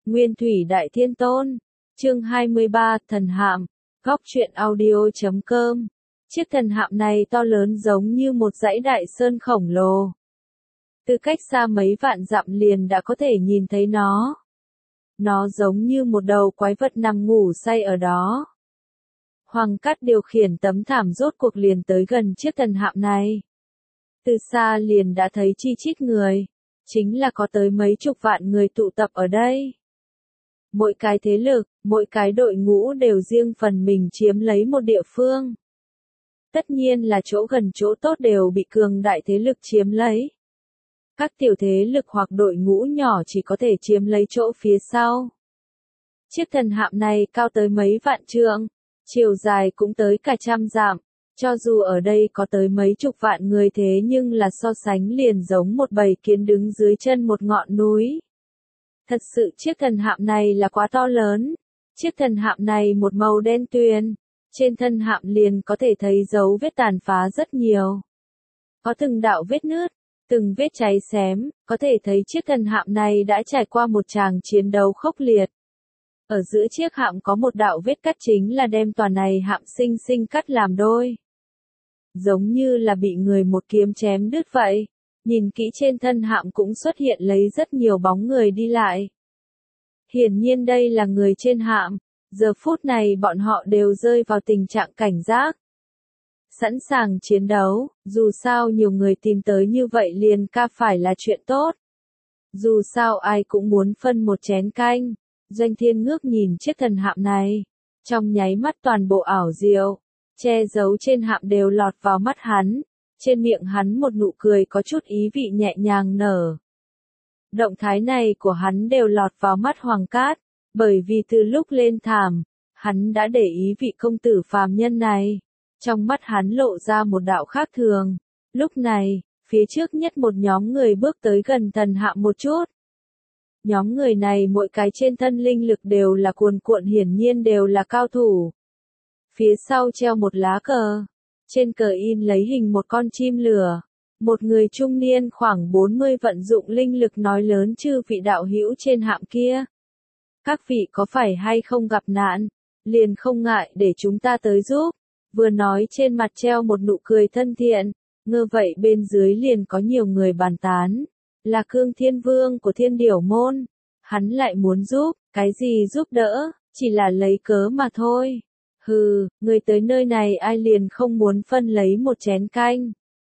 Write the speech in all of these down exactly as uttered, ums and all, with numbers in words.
Nguyên thủy đại thiên tôn. Chương hai mươi ba, thần hạm. Góc truyện audio chấm com. Chiếc thần hạm này to lớn giống như một dãy đại sơn khổng lồ. Từ cách xa mấy vạn dặm liền đã có thể nhìn thấy nó. Nó giống như một đầu quái vật nằm ngủ say ở đó. Hoàng Cát điều khiển tấm thảm rốt cuộc liền tới gần chiếc thần hạm này. Từ xa liền đã thấy chi chít người. Chính là có tới mấy chục vạn người tụ tập ở đây. Mỗi cái thế lực, mỗi cái đội ngũ đều riêng phần mình chiếm lấy một địa phương. Tất nhiên là chỗ gần chỗ tốt đều bị cường đại thế lực chiếm lấy. Các tiểu thế lực hoặc đội ngũ nhỏ chỉ có thể chiếm lấy chỗ phía sau. Chiếc thần hạm này cao tới mấy vạn trượng, chiều dài cũng tới cả trăm dặm. Cho dù ở đây có tới mấy chục vạn người thế nhưng là so sánh liền giống một bầy kiến đứng dưới chân một ngọn núi. Thật sự chiếc thần hạm này là quá to lớn. Chiếc thần hạm này một màu đen tuyền. Trên thân hạm liền có thể thấy dấu vết tàn phá rất nhiều. Có từng đạo vết nứt, từng vết cháy xém, có thể thấy chiếc thần hạm này đã trải qua một tràng chiến đấu khốc liệt. Ở giữa chiếc hạm có một đạo vết cắt chính là đem tòa này hạm xinh xinh cắt làm đôi. Giống như là bị người một kiếm chém đứt vậy. Nhìn kỹ trên thân hạm cũng xuất hiện lấy rất nhiều bóng người đi lại. Hiển nhiên đây là người trên hạm. Giờ phút này bọn họ đều rơi vào tình trạng cảnh giác. Sẵn sàng chiến đấu, dù sao nhiều người tìm tới như vậy liền ca phải là chuyện tốt. Dù sao ai cũng muốn phân một chén canh. Doanh Thiên ngước nhìn chiếc thần hạm này. Trong nháy mắt toàn bộ ảo diệu, che giấu trên hạm đều lọt vào mắt hắn. Trên miệng hắn một nụ cười có chút ý vị nhẹ nhàng nở. Động thái này của hắn đều lọt vào mắt Hoàng Cát. Bởi vì từ lúc lên thảm, hắn đã để ý vị công tử phàm nhân này. Trong mắt hắn lộ ra một đạo khác thường. Lúc này, phía trước nhất một nhóm người bước tới gần thần hạm một chút. Nhóm người này mỗi cái trên thân linh lực đều là cuồn cuộn, hiển nhiên đều là cao thủ. Phía sau treo một lá cờ. Trên cờ in lấy hình một con chim lửa. Một người trung niên khoảng bốn mươi vận dụng linh lực nói lớn: chư vị đạo hữu trên hạm kia. Các vị có phải hay không gặp nạn, liền không ngại để chúng ta tới giúp. Vừa nói trên mặt treo một nụ cười thân thiện, ngơ vậy bên dưới liền có nhiều người bàn tán. Là Cương Thiên Vương của Thiên Điểu Môn. Hắn lại muốn giúp, cái gì giúp đỡ, chỉ là lấy cớ mà thôi. Hừ, người tới nơi này ai liền không muốn phân lấy một chén canh.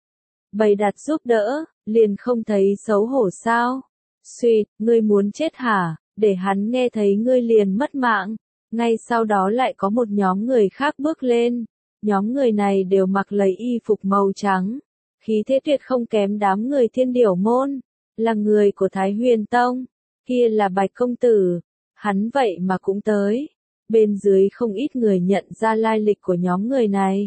Bày đặt giúp đỡ, liền không thấy xấu hổ sao? Xuyệt, ngươi muốn chết hả? Để hắn nghe thấy ngươi liền mất mạng. Ngay sau đó lại có một nhóm người khác bước lên. Nhóm người này đều mặc lấy y phục màu trắng. Khí thế tuyệt không kém đám người Thiên Điểu Môn. Là người của Thái Huyền Tông. Kia là Bạch Công Tử. Hắn vậy mà cũng tới. Bên dưới không ít người nhận ra lai lịch của nhóm người này.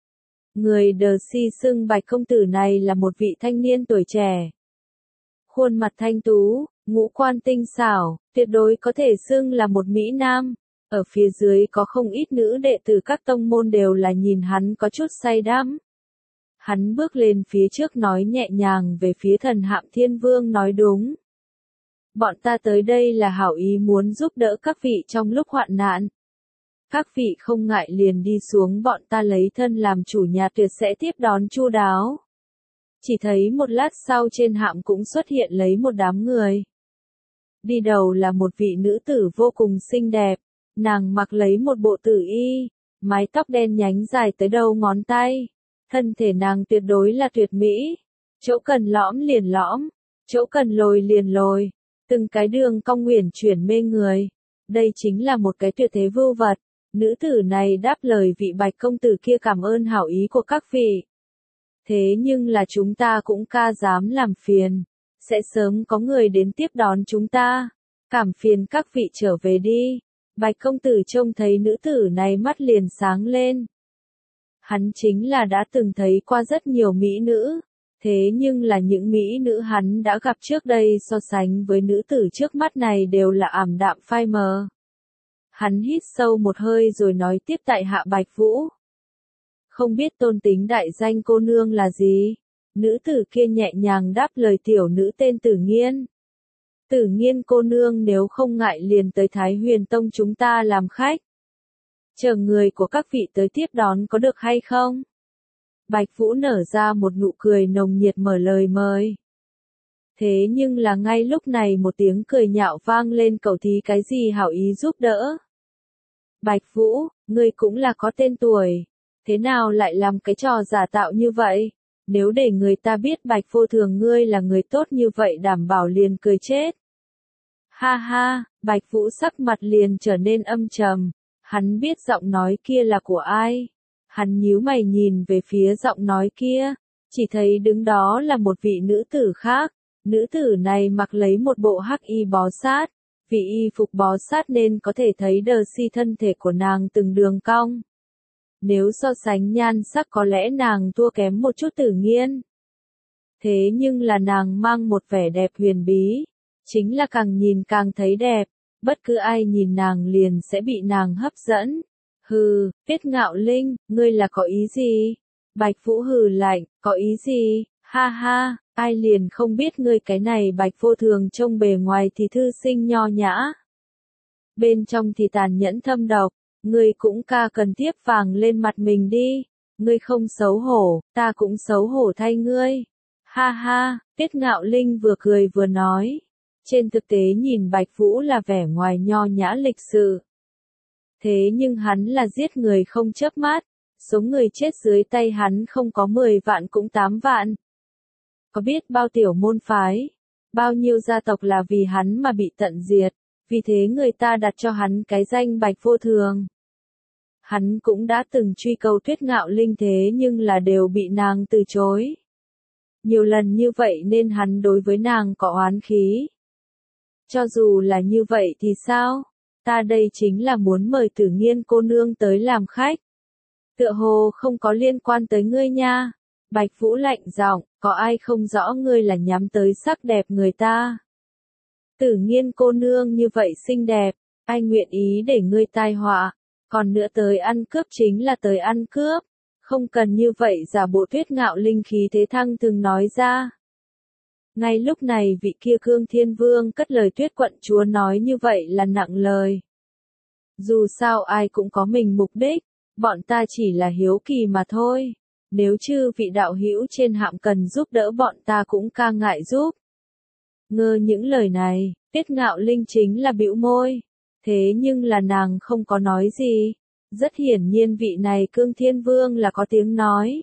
Người đờ si xưng Bạch Công Tử này là một vị thanh niên tuổi trẻ. Khuôn mặt thanh tú, ngũ quan tinh xảo, tuyệt đối có thể xưng là một mỹ nam. Ở phía dưới có không ít nữ đệ tử các tông môn đều là nhìn hắn có chút say đắm. Hắn bước lên phía trước nói nhẹ nhàng về phía thần hạm: Thiên Vương nói đúng. Bọn ta tới đây là hảo ý muốn giúp đỡ các vị trong lúc hoạn nạn. Các vị không ngại liền đi xuống, bọn ta lấy thân làm chủ nhà tuyệt sẽ tiếp đón chu đáo. Chỉ thấy một lát sau trên hạm cũng xuất hiện lấy một đám người. Đi đầu là một vị nữ tử vô cùng xinh đẹp. Nàng mặc lấy một bộ tử y, mái tóc đen nhánh dài tới đầu ngón tay. Thân thể nàng tuyệt đối là tuyệt mỹ. Chỗ cần lõm liền lõm, chỗ cần lồi liền lồi. Từng cái đường cong uyển chuyển mê người. Đây chính là một cái tuyệt thế vưu vật. Nữ tử này đáp lời vị Bạch Công Tử kia: cảm ơn hảo ý của các vị. Thế nhưng là chúng ta cũng ca dám làm phiền. Sẽ sớm có người đến tiếp đón chúng ta. Cảm phiền các vị trở về đi. Bạch Công Tử trông thấy nữ tử này mắt liền sáng lên. Hắn chính là đã từng thấy qua rất nhiều mỹ nữ. Thế nhưng là những mỹ nữ hắn đã gặp trước đây so sánh với nữ tử trước mắt này đều là ảm đạm phai mờ. Hắn hít sâu một hơi rồi nói tiếp: tại hạ Bạch Vũ. Không biết tôn tính đại danh cô nương là gì? Nữ tử kia nhẹ nhàng đáp lời: tiểu nữ tên Tử Nghiên. Tử Nghiên cô nương nếu không ngại liền tới Thái Huyền Tông chúng ta làm khách. Chờ người của các vị tới tiếp đón có được hay không? Bạch Vũ nở ra một nụ cười nồng nhiệt mở lời mời. Thế nhưng là ngay lúc này một tiếng cười nhạo vang lên, cậu thí cái gì hảo ý giúp đỡ. Bạch Vũ, ngươi cũng là có tên tuổi, thế nào lại làm cái trò giả tạo như vậy? Nếu để người ta biết Bạch Vô Thường ngươi là người tốt như vậy đảm bảo liền cười chết. Ha ha, Bạch Vũ sắc mặt liền trở nên âm trầm, hắn biết giọng nói kia là của ai. Hắn nhíu mày nhìn về phía giọng nói kia, chỉ thấy đứng đó là một vị nữ tử khác. Nữ tử này mặc lấy một bộ hắc y bó sát, vì y phục bó sát nên có thể thấy đờ si thân thể của nàng từng đường cong. Nếu so sánh nhan sắc có lẽ nàng thua kém một chút Tử Nghiên. Thế nhưng là nàng mang một vẻ đẹp huyền bí, chính là càng nhìn càng thấy đẹp, bất cứ ai nhìn nàng liền sẽ bị nàng hấp dẫn. Hừ, Tiết Ngạo Linh, ngươi là có ý gì? Bạch Vũ hừ lạnh, có ý gì? Ha ha, ai liền không biết ngươi cái này Bạch Vô Thường trông bề ngoài thì thư sinh nho nhã. Bên trong thì tàn nhẫn thâm độc, ngươi cũng ca cần tiếp vàng lên mặt mình đi. Ngươi không xấu hổ, ta cũng xấu hổ thay ngươi. Ha ha, Tiết Ngạo Linh vừa cười vừa nói. Trên thực tế nhìn Bạch Vũ là vẻ ngoài nho nhã lịch sự. Thế nhưng hắn là giết người không chớp mắt, số người chết dưới tay hắn không có mười vạn cũng tám vạn. Có biết bao tiểu môn phái, bao nhiêu gia tộc là vì hắn mà bị tận diệt, vì thế người ta đặt cho hắn cái danh Bạch Vô Thường. Hắn cũng đã từng truy cầu Tuyết Ngạo Linh thế nhưng là đều bị nàng từ chối. Nhiều lần như vậy nên hắn đối với nàng có oán khí. Cho dù là như vậy thì sao? Ta đây chính là muốn mời Tử Nghiên cô nương tới làm khách. Tựa hồ không có liên quan tới ngươi nha. Bạch Vũ lạnh giọng, có ai không rõ ngươi là nhắm tới sắc đẹp người ta. Tử Nghiên cô nương như vậy xinh đẹp, ai nguyện ý để ngươi tai họa, còn nữa tới ăn cướp chính là tới ăn cướp, không cần như vậy giả bộ. Tuyết Ngạo Linh khí thế thăng từng nói ra. Ngay lúc này vị kia Cương Thiên Vương cất lời, Tuyết quận chúa nói như vậy là nặng lời. Dù sao ai cũng có mình mục đích, bọn ta chỉ là hiếu kỳ mà thôi. Nếu chư vị đạo hữu trên hạm cần giúp đỡ bọn ta cũng ca ngại giúp. Ngơ những lời này, Tiết Ngạo Linh chính là bĩu môi. Thế nhưng là nàng không có nói gì. Rất hiển nhiên vị này Cương Thiên Vương là có tiếng nói.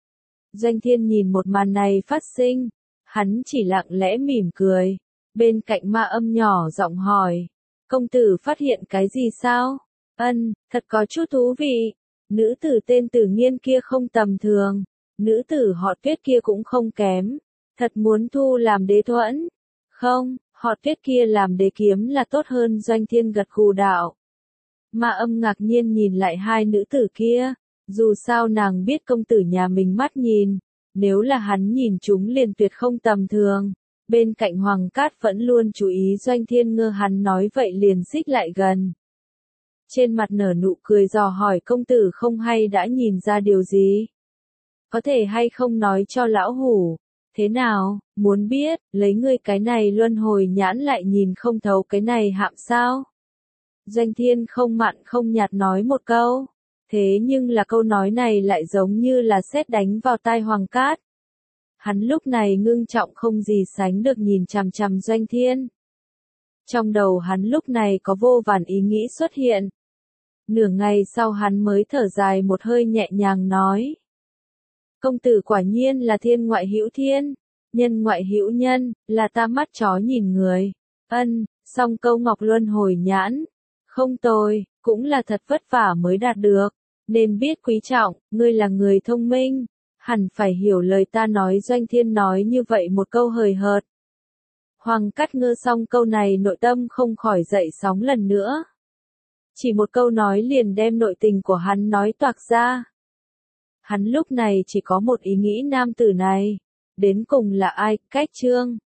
Doanh Thiên nhìn một màn này phát sinh. Hắn chỉ lặng lẽ mỉm cười. Bên cạnh Ma Âm nhỏ giọng hỏi. Công tử phát hiện cái gì sao? Ân, thật có chút thú vị. Nữ tử tên Tử Nghiên kia không tầm thường. Nữ tử họ Tuyết kia cũng không kém. Thật muốn thu làm đế thuẫn. Không, họ Tuyết kia làm đế kiếm là tốt hơn. Doanh Thiên gật gù đạo. Ma Âm ngạc nhiên nhìn lại hai nữ tử kia. Dù sao nàng biết công tử nhà mình mắt nhìn. Nếu là hắn nhìn chúng liền tuyệt không tầm thường. Bên cạnh Hoàng Cát vẫn luôn chú ý Doanh Thiên ngơ hắn nói vậy liền xích lại gần. Trên mặt nở nụ cười dò hỏi, công tử không hay đã nhìn ra điều gì? Có thể hay không nói cho lão hủ? Thế nào, muốn biết, lấy ngươi cái này luân hồi nhãn lại nhìn không thấu cái này hạm sao? Doanh Thiên không mặn không nhạt nói một câu. Thế nhưng là câu nói này lại giống như là sét đánh vào tai Hoàng Cát. Hắn lúc này ngưng trọng không gì sánh được nhìn chằm chằm Doanh Thiên. Trong đầu hắn lúc này có vô vàn ý nghĩ xuất hiện. Nửa ngày sau hắn mới thở dài một hơi nhẹ nhàng nói. Công tử quả nhiên là thiên ngoại hữu thiên, nhân ngoại hữu nhân, là ta mắt chó nhìn người. Ân, song câu ngọc luân hồi nhãn. Không tồi, cũng là thật vất vả mới đạt được. Nên biết quý trọng, ngươi là người thông minh. Hẳn phải hiểu lời ta nói. Doanh Thiên nói như vậy một câu hời hợt. Hoàng Cát ngơ xong câu này nội tâm không khỏi dậy sóng lần nữa. Chỉ một câu nói liền đem nội tình của hắn nói toạc ra. Hắn lúc này chỉ có một ý nghĩ, nam tử này đến cùng là ai? Cách Trương